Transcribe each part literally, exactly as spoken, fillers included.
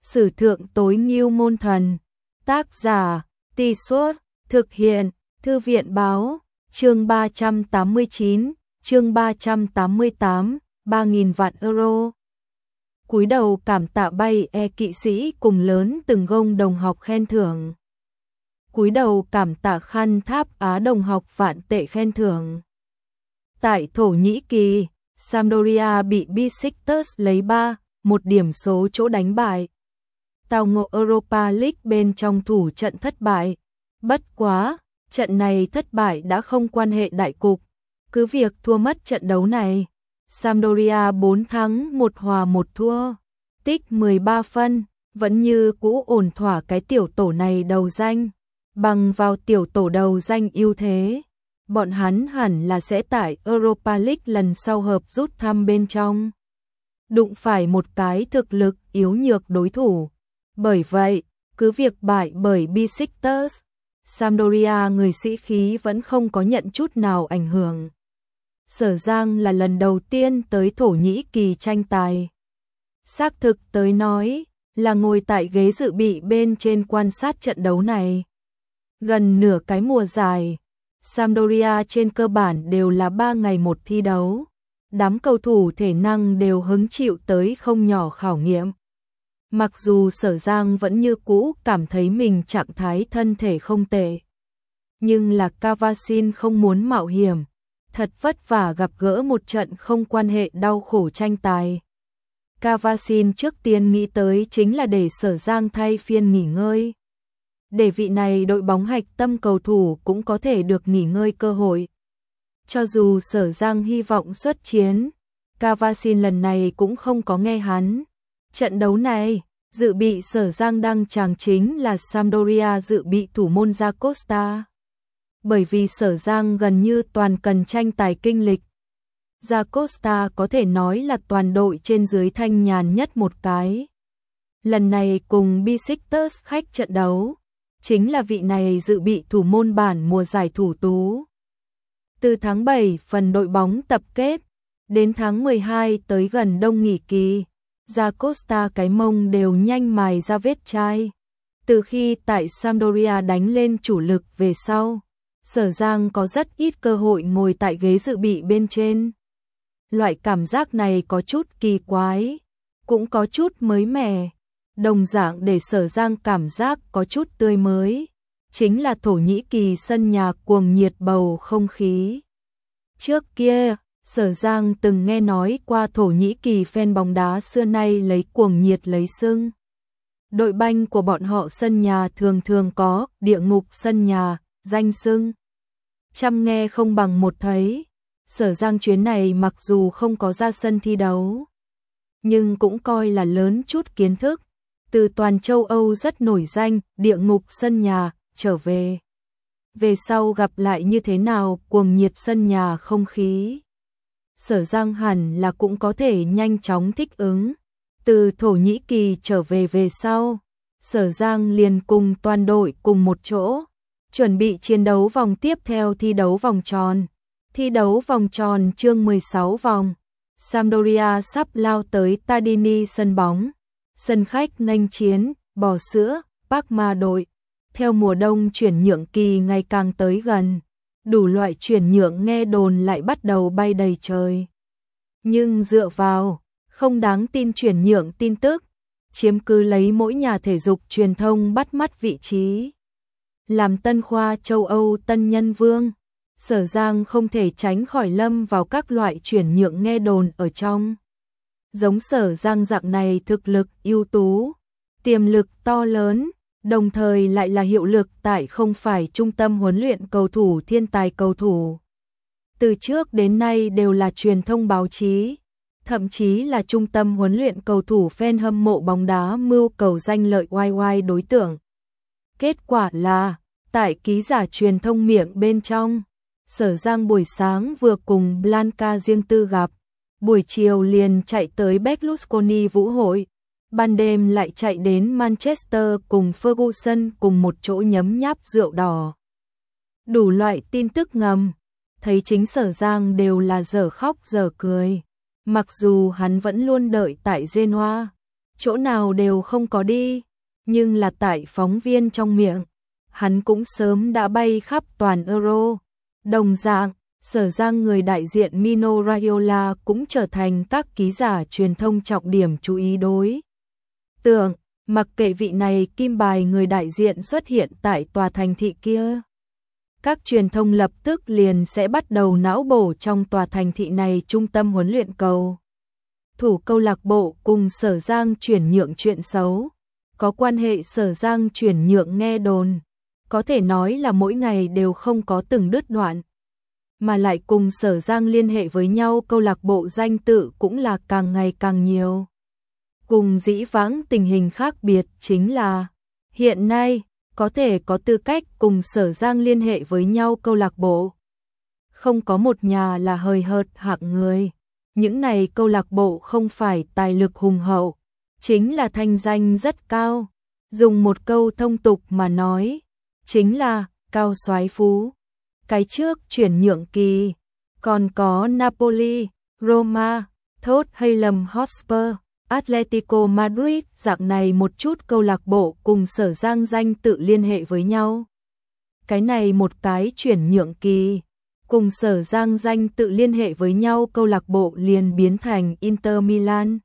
Sử thượng tối ngưu môn thần. Tác giả, Tì Suốt, thực hiện, Thư viện báo, chương ba trăm tám mươi chín, chương ba trăm tám mươi tám, ba nghìn vạn euro. Cúi đầu cảm tạ bay e kỵ sĩ cùng lớn từng gông đồng học khen thưởng. Cúi đầu cảm tạ khăn tháp Á đồng học vạn tệ khen thưởng. Tại Thổ Nhĩ Kỳ, Sampdoria bị Besiktas lấy ba một điểm số chỗ đánh bại. Tao ngộ Europa League bên trong thủ trận thất bại. Bất quá, trận này thất bại đã không quan hệ đại cục. Cứ việc thua mất trận đấu này, Sampdoria bốn thắng một hòa một thua, tích mười ba phân, vẫn như cũ ổn thỏa cái tiểu tổ này đầu danh. Bằng vào tiểu tổ đầu danh ưu thế, bọn hắn hẳn là sẽ tại Europa League lần sau hợp rút thăm bên trong. Đụng phải một cái thực lực yếu nhược đối thủ. Bởi vậy, cứ việc bại bởi Besiktas, Sampdoria người sĩ khí vẫn không có nhận chút nào ảnh hưởng. Sở Giang là lần đầu tiên tới Thổ Nhĩ Kỳ tranh tài. Xác thực tới nói, là ngồi tại ghế dự bị bên trên quan sát trận đấu này. Gần nửa cái mùa giải, Sampdoria trên cơ bản đều là ba ngày một thi đấu. Đám cầu thủ thể năng đều hứng chịu tới không nhỏ khảo nghiệm. Mặc dù Sở Giang vẫn như cũ cảm thấy mình trạng thái thân thể không tệ, nhưng là Cavasin không muốn mạo hiểm, thật vất vả gặp gỡ một trận không quan hệ đau khổ tranh tài. Cavasin trước tiên nghĩ tới chính là để Sở Giang thay phiên nghỉ ngơi. Để vị này đội bóng hạch tâm cầu thủ cũng có thể được nghỉ ngơi cơ hội. Cho dù Sở Giang hy vọng xuất chiến, Cavasin lần này cũng không có nghe hắn. Trận đấu này, dự bị Sở Giang đăng tràng chính là Sampdoria dự bị thủ môn Da Costa. Bởi vì Sở Giang gần như toàn cần tranh tài kinh lịch. Da Costa có thể nói là toàn đội trên dưới thanh nhàn nhất một cái. Lần này cùng Besiktas khách trận đấu, chính là vị này dự bị thủ môn bản mùa giải thủ tú. Từ tháng bảy phần đội bóng tập kết, đến tháng mười hai tới gần đông nghỉ kỳ, Da Costa cái mông đều nhanh mài ra vết chai. Từ khi tại Sampdoria đánh lên chủ lực về sau, Sở Giang có rất ít cơ hội ngồi tại ghế dự bị bên trên. Loại cảm giác này có chút kỳ quái, cũng có chút mới mẻ. Đồng dạng để Sở Giang cảm giác có chút tươi mới, chính là Thổ Nhĩ Kỳ sân nhà cuồng nhiệt bầu không khí. Trước kia, Sở Giang từng nghe nói qua Thổ Nhĩ Kỳ fan bóng đá xưa nay lấy cuồng nhiệt lấy xưng. Đội banh của bọn họ sân nhà thường thường có địa ngục sân nhà, danh xưng. Trăm nghe không bằng một thấy. Sở Giang chuyến này mặc dù không có ra sân thi đấu, nhưng cũng coi là lớn chút kiến thức. Từ toàn châu Âu rất nổi danh, địa ngục sân nhà, trở về. Về sau gặp lại như thế nào cuồng nhiệt sân nhà không khí. Sở Giang hẳn là cũng có thể nhanh chóng thích ứng. Từ Thổ Nhĩ Kỳ trở về về sau, Sở Giang liền cùng toàn đội cùng một chỗ, chuẩn bị chiến đấu vòng tiếp theo thi đấu vòng tròn. Thi đấu vòng tròn chương mười sáu vòng, Sampdoria sắp lao tới Tardini sân bóng. Sân khách nghênh chiến, bò sữa, Parma đội. Theo mùa đông chuyển nhượng kỳ ngày càng tới gần, đủ loại chuyển nhượng nghe đồn lại bắt đầu bay đầy trời. Nhưng dựa vào, không đáng tin chuyển nhượng tin tức, chiếm cứ lấy mỗi nhà thể dục truyền thông bắt mắt vị trí. Làm tân khoa châu Âu tân nhân vương, Sở Giang không thể tránh khỏi lâm vào các loại chuyển nhượng nghe đồn ở trong. Giống Sở Giang dạng này thực lực ưu tú, tiềm lực to lớn, đồng thời lại là hiệu lực tại không phải trung tâm huấn luyện cầu thủ thiên tài cầu thủ. Từ trước đến nay đều là truyền thông báo chí, thậm chí là trung tâm huấn luyện cầu thủ fan hâm mộ bóng đá mưu cầu danh lợi oai oai đối tượng. Kết quả là, tại ký giả truyền thông miệng bên trong, Sở Giang buổi sáng vừa cùng Blanca riêng tư gặp, buổi chiều liền chạy tới Berlusconi vũ hội, ban đêm lại chạy đến Manchester cùng Ferguson cùng một chỗ nhấm nháp rượu đỏ. Đủ loại tin tức ngầm, thấy chính Sở Giang đều là dở khóc dở cười, mặc dù hắn vẫn luôn đợi tại Genoa, chỗ nào đều không có đi, nhưng là tại phóng viên trong miệng, hắn cũng sớm đã bay khắp toàn Euro. Đồng dạng, Sở Giang người đại diện Mino Raiola cũng trở thành các ký giả truyền thông trọng điểm chú ý đối tượng, mặc kệ vị này kim bài người đại diện xuất hiện tại tòa thành thị kia. Các truyền thông lập tức liền sẽ bắt đầu não bổ trong tòa thành thị này trung tâm huấn luyện cầu thủ câu lạc bộ cùng Sở Giang chuyển nhượng chuyện xấu, có quan hệ Sở Giang chuyển nhượng nghe đồn, có thể nói là mỗi ngày đều không có từng đứt đoạn, mà lại cùng Sở Giang liên hệ với nhau câu lạc bộ danh tự cũng là càng ngày càng nhiều. Cùng dĩ vãng tình hình khác biệt chính là, hiện nay, có thể có tư cách cùng Sở Giang liên hệ với nhau câu lạc bộ. Không có một nhà là hời hợt hạng người. Những này câu lạc bộ không phải tài lực hùng hậu, chính là thanh danh rất cao. Dùng một câu thông tục mà nói, chính là cao soái phú. Cái trước chuyển nhượng kỳ, còn có Napoli, Roma, Tottenham Hotspur, Atletico Madrid, dạng này một chút câu lạc bộ cùng Sở Giang danh tự liên hệ với nhau. Cái này một cái chuyển nhượng kỳ, cùng Sở Giang danh tự liên hệ với nhau câu lạc bộ liền biến thành Inter Milan,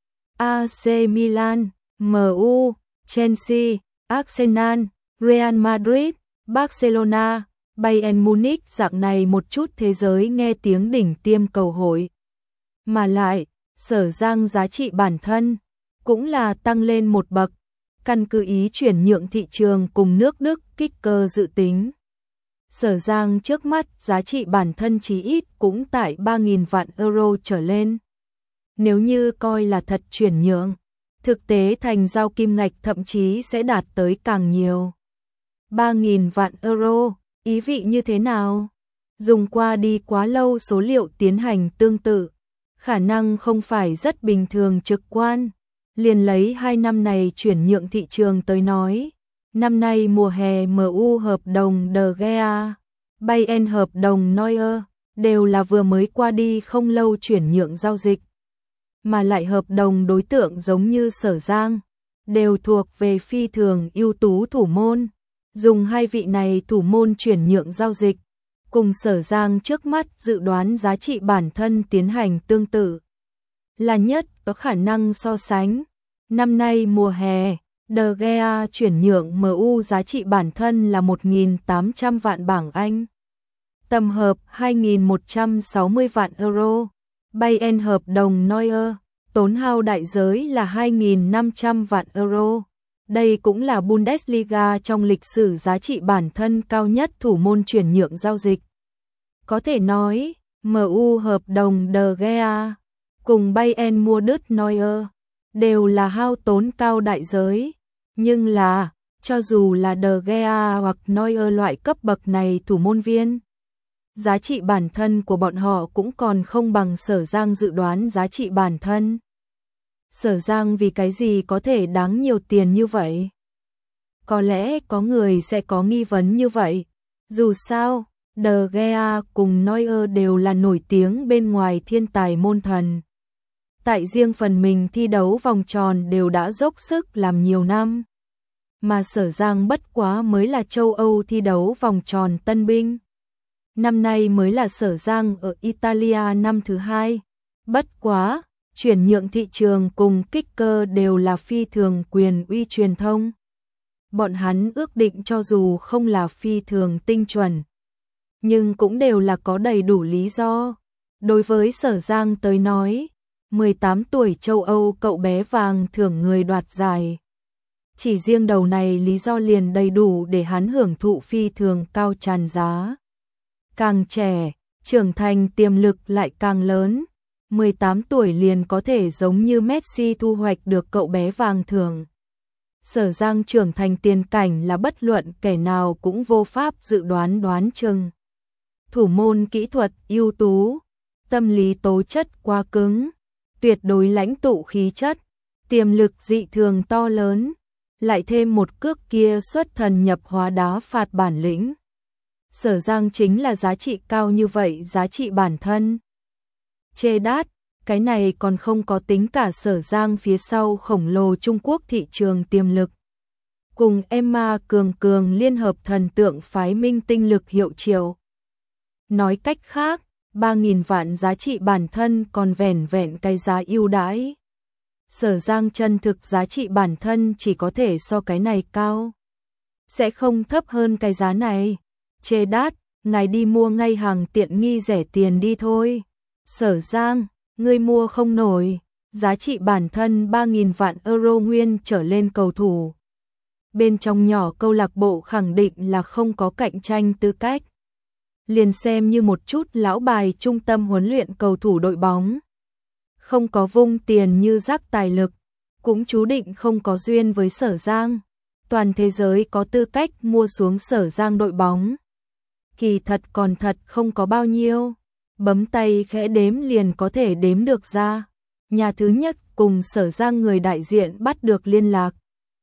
a xê Milan, em u, Chelsea, Arsenal, Real Madrid, Barcelona, Bayern Munich, dạng này một chút thế giới nghe tiếng đỉnh tiêm cầu hội. Mà lại, Sở Giang giá trị bản thân cũng là tăng lên một bậc, căn cứ ý chuyển nhượng thị trường cùng nước Đức Kicker dự tính. Sở Giang trước mắt giá trị bản thân chí ít cũng tại ba nghìn vạn euro trở lên. Nếu như coi là thật chuyển nhượng, thực tế thành giao kim ngạch thậm chí sẽ đạt tới càng nhiều. ba nghìn vạn euro, ý vị như thế nào? Dùng qua đi quá lâu số liệu tiến hành tương tự, khả năng không phải rất bình thường trực quan. Liền lấy hai năm này chuyển nhượng thị trường tới nói, năm nay mùa hè em u hợp đồng De Gea, Bayern hợp đồng Neuer, đều là vừa mới qua đi không lâu chuyển nhượng giao dịch. Mà lại hợp đồng đối tượng giống như Sở Giang, đều thuộc về phi thường ưu tú thủ môn. Dùng hai vị này thủ môn chuyển nhượng giao dịch, cùng Sở Giang trước mắt dự đoán giá trị bản thân tiến hành tương tự, là nhất có khả năng so sánh. Năm nay mùa hè, De Gea chuyển nhượng em u giá trị bản thân là một nghìn tám trăm vạn bảng Anh, tầm hợp hai nghìn một trăm sáu mươi vạn euro. Bayern hợp đồng Neuer, tốn hao đại giới là hai nghìn năm trăm vạn euro. Đây cũng là Bundesliga trong lịch sử giá trị bản thân cao nhất thủ môn chuyển nhượng giao dịch. Có thể nói, em u hợp đồng De Gea cùng Bayern mua đứt Neuer đều là hao tốn cao đại giới. Nhưng là, cho dù là De Gea hoặc Neuer loại cấp bậc này thủ môn viên, giá trị bản thân của bọn họ cũng còn không bằng Sở Giang dự đoán giá trị bản thân. Sở Giang vì cái gì có thể đáng nhiều tiền như vậy? Có lẽ có người sẽ có nghi vấn như vậy. Dù sao, De Gea cùng Neuer đều là nổi tiếng bên ngoài thiên tài môn thần. Tại riêng phần mình thi đấu vòng tròn đều đã dốc sức làm nhiều năm. Mà Sở Giang bất quá mới là châu Âu thi đấu vòng tròn tân binh. Năm nay mới là Sở Giang ở Italia năm thứ hai. Bất quá, chuyển nhượng thị trường cùng Kicker đều là phi thường quyền uy truyền thông. Bọn hắn ước định cho dù không là phi thường tinh chuẩn, nhưng cũng đều là có đầy đủ lý do. Đối với Sở Giang tới nói, mười tám tuổi châu Âu cậu bé vàng thưởng người đoạt giải. Chỉ riêng đầu này lý do liền đầy đủ để hắn hưởng thụ phi thường cao tràn giá. Càng trẻ, trưởng thành tiềm lực lại càng lớn. mười tám tuổi liền có thể giống như Messi thu hoạch được cậu bé vàng thưởng. Sở Giang trưởng thành tiền cảnh là bất luận kẻ nào cũng vô pháp dự đoán đoán chừng. Thủ môn kỹ thuật ưu tú, tâm lý tố chất quá cứng, tuyệt đối lãnh tụ khí chất, tiềm lực dị thường to lớn, lại thêm một cước kia xuất thần nhập hóa đá phạt bản lĩnh. Sở Giang chính là giá trị cao như vậy, giá trị bản thân. Chê đát, Cái này còn không có tính cả Sở Giang phía sau khổng lồ Trung Quốc thị trường tiềm lực. Cùng Emma cường cường liên hợp thần tượng phái minh tinh lực hiệu triệu. Nói cách khác, ba nghìn vạn giá trị bản thân còn vẻn vẹn cái giá ưu đãi. Sở Giang chân thực giá trị bản thân chỉ có thể so cái này cao. Sẽ không thấp hơn cái giá này. Chê đát, ngài đi mua ngay hàng tiện nghi rẻ tiền đi thôi. Sở Giang, ngươi mua không nổi. Giá trị bản thân ba nghìn vạn euro nguyên trở lên cầu thủ. Bên trong nhỏ câu lạc bộ khẳng định là không có cạnh tranh tư cách. Liền xem như một chút lão bài trung tâm huấn luyện cầu thủ đội bóng. Không có vung tiền như rác tài lực, cũng chú định không có duyên với Sở Giang. Toàn thế giới có tư cách mua xuống Sở Giang đội bóng. Kỳ thật còn thật không có bao nhiêu. Bấm tay khẽ đếm liền có thể đếm được ra. Nhà thứ nhất cùng Sở Giang người đại diện bắt được liên lạc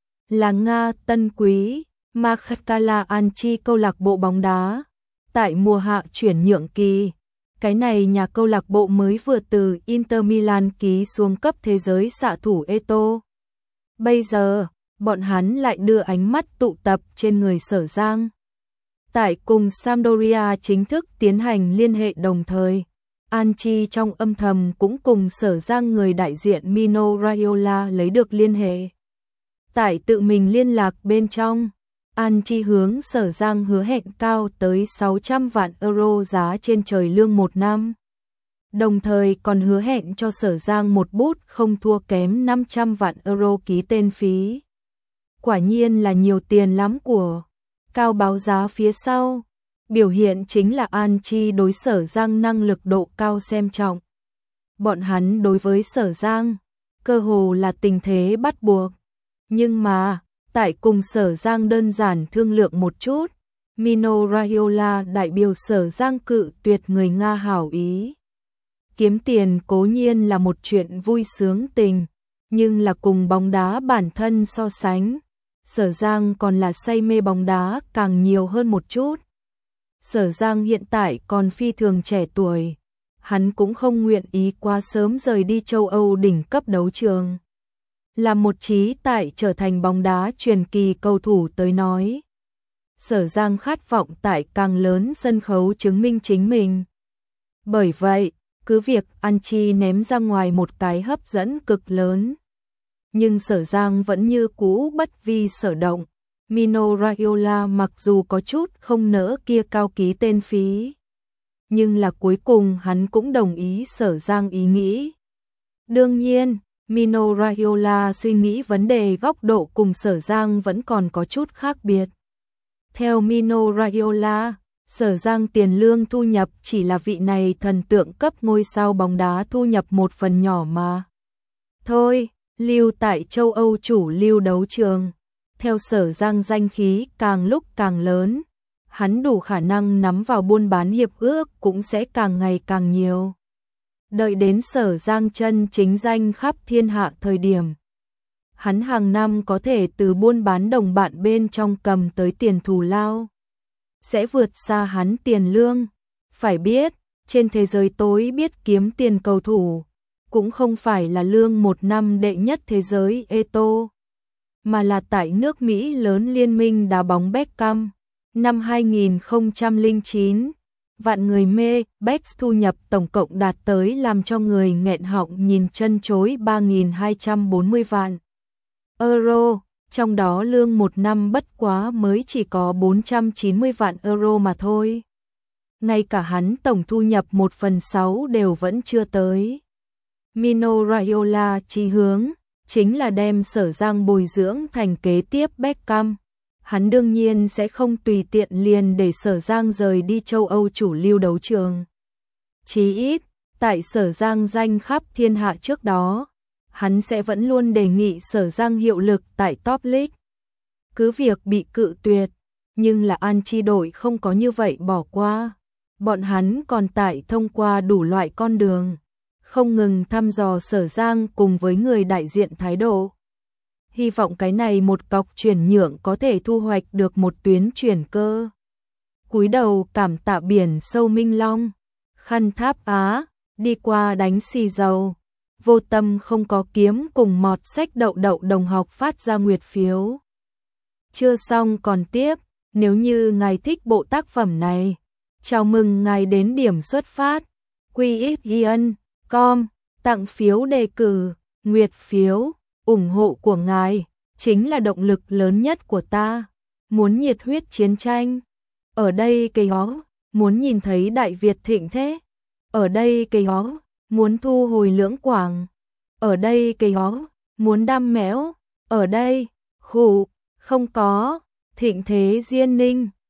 là Nga Tân Quý, Makhachkala Anchi câu lạc bộ bóng đá. Tại mùa hạ chuyển nhượng kỳ, cái này nhà câu lạc bộ mới vừa từ Inter Milan ký xuống cấp thế giới xạ thủ Eto'o. Bây giờ, bọn hắn lại đưa ánh mắt tụ tập trên người Sở Giang. Tại cùng Sampdoria chính thức tiến hành liên hệ đồng thời, Anchi trong âm thầm cũng cùng Sở Giang người đại diện Mino Raiola lấy được liên hệ. Tại tự mình liên lạc bên trong, Anchi hướng Sở Giang hứa hẹn cao tới sáu trăm vạn euro giá trên trời lương một năm. Đồng thời còn hứa hẹn cho Sở Giang một bút không thua kém năm trăm vạn euro ký tên phí. Quả nhiên là nhiều tiền lắm của. Cao báo giá phía sau, biểu hiện chính là Anchi đối Sở Giang năng lực độ cao xem trọng. Bọn hắn đối với Sở Giang, cơ hồ là tình thế bắt buộc. Nhưng mà, tại cùng Sở Giang đơn giản thương lượng một chút, Mino Raiola đại biểu Sở Giang cự tuyệt người Nga hảo ý. Kiếm tiền cố nhiên là một chuyện vui sướng tình, nhưng là cùng bóng đá bản thân so sánh, Sở Giang còn là say mê bóng đá càng nhiều hơn một chút. Sở Giang hiện tại còn phi thường trẻ tuổi, hắn cũng không nguyện ý quá sớm rời đi châu Âu đỉnh cấp đấu trường. Là một trí tại trở thành bóng đá truyền kỳ cầu thủ tới nói. Sở Giang khát vọng tại càng lớn sân khấu chứng minh chính mình. Bởi vậy, cứ việc Anchi ném ra ngoài một cái hấp dẫn cực lớn. Nhưng Sở Giang vẫn như cũ bất vi sở động. Mino Raiola mặc dù có chút không nỡ kia cao ký tên phí. Nhưng là cuối cùng hắn cũng đồng ý Sở Giang ý nghĩ. Đương nhiên, Mino Raiola suy nghĩ vấn đề góc độ cùng Sở Giang vẫn còn có chút khác biệt. Theo Mino Raiola, Sở Giang tiền lương thu nhập chỉ là vị này thần tượng cấp ngôi sao bóng đá thu nhập một phần nhỏ mà. Thôi, lưu tại châu Âu chủ lưu đấu trường. Theo Sở Giang danh khí càng lúc càng lớn, hắn đủ khả năng nắm vào buôn bán hiệp ước cũng sẽ càng ngày càng nhiều. Đợi đến Sở Giang chân chính danh khắp thiên hạ thời điểm, hắn hàng năm có thể từ buôn bán đồng bạn bên trong cầm tới tiền thù lao, sẽ vượt xa hắn tiền lương. Phải biết, trên thế giới tối biết kiếm tiền cầu thủ, cũng không phải là lương một năm đệ nhất thế giới Eto'o, mà là tại nước Mỹ lớn liên minh đá bóng Beckham. Năm hai nghìn không trăm lẻ chín, vạn người mê, Beckham thu nhập tổng cộng đạt tới làm cho người nghẹn họng nhìn chân chối ba nghìn hai trăm bốn mươi vạn euro, trong đó lương một năm bất quá mới chỉ có bốn trăm chín mươi vạn euro mà thôi. Ngay cả hắn tổng thu nhập một phần sáu đều vẫn chưa tới. Mino Raiola chí hướng chính là đem Sở Giang bồi dưỡng thành kế tiếp Beckham. Hắn đương nhiên sẽ không tùy tiện liền để Sở Giang rời đi châu Âu chủ lưu đấu trường. Chí ít, tại Sở Giang danh khắp thiên hạ trước đó, hắn sẽ vẫn luôn đề nghị Sở Giang hiệu lực tại Top League. Cứ việc bị cự tuyệt, nhưng là Anchi đội không có như vậy bỏ qua. Bọn hắn còn tại thông qua đủ loại con đường, không ngừng thăm dò Sở Giang cùng với người đại diện thái độ. Hy vọng cái này một cọc chuyển nhượng có thể thu hoạch được một tuyến chuyển cơ. Cúi đầu cảm tạ biển sâu Minh Long, Khăn Tháp Á, đi qua đánh xì dầu. Vô tâm không có kiếm cùng mọt sách đậu đậu đồng học phát ra nguyệt phiếu. Chưa xong còn tiếp, nếu như ngài thích bộ tác phẩm này, chào mừng ngài đến điểm xuất phát. quy ích yên chấm com, tặng phiếu đề cử, nguyệt phiếu, ủng hộ của ngài chính là động lực lớn nhất của ta. Muốn nhiệt huyết chiến tranh, ở đây cây ó, muốn nhìn thấy Đại Việt thịnh thế, ở đây cây ó, muốn thu hồi Lưỡng Quảng, ở đây cây ó, muốn đam mẽo, ở đây, khủ, không có, thịnh thế Diên Ninh.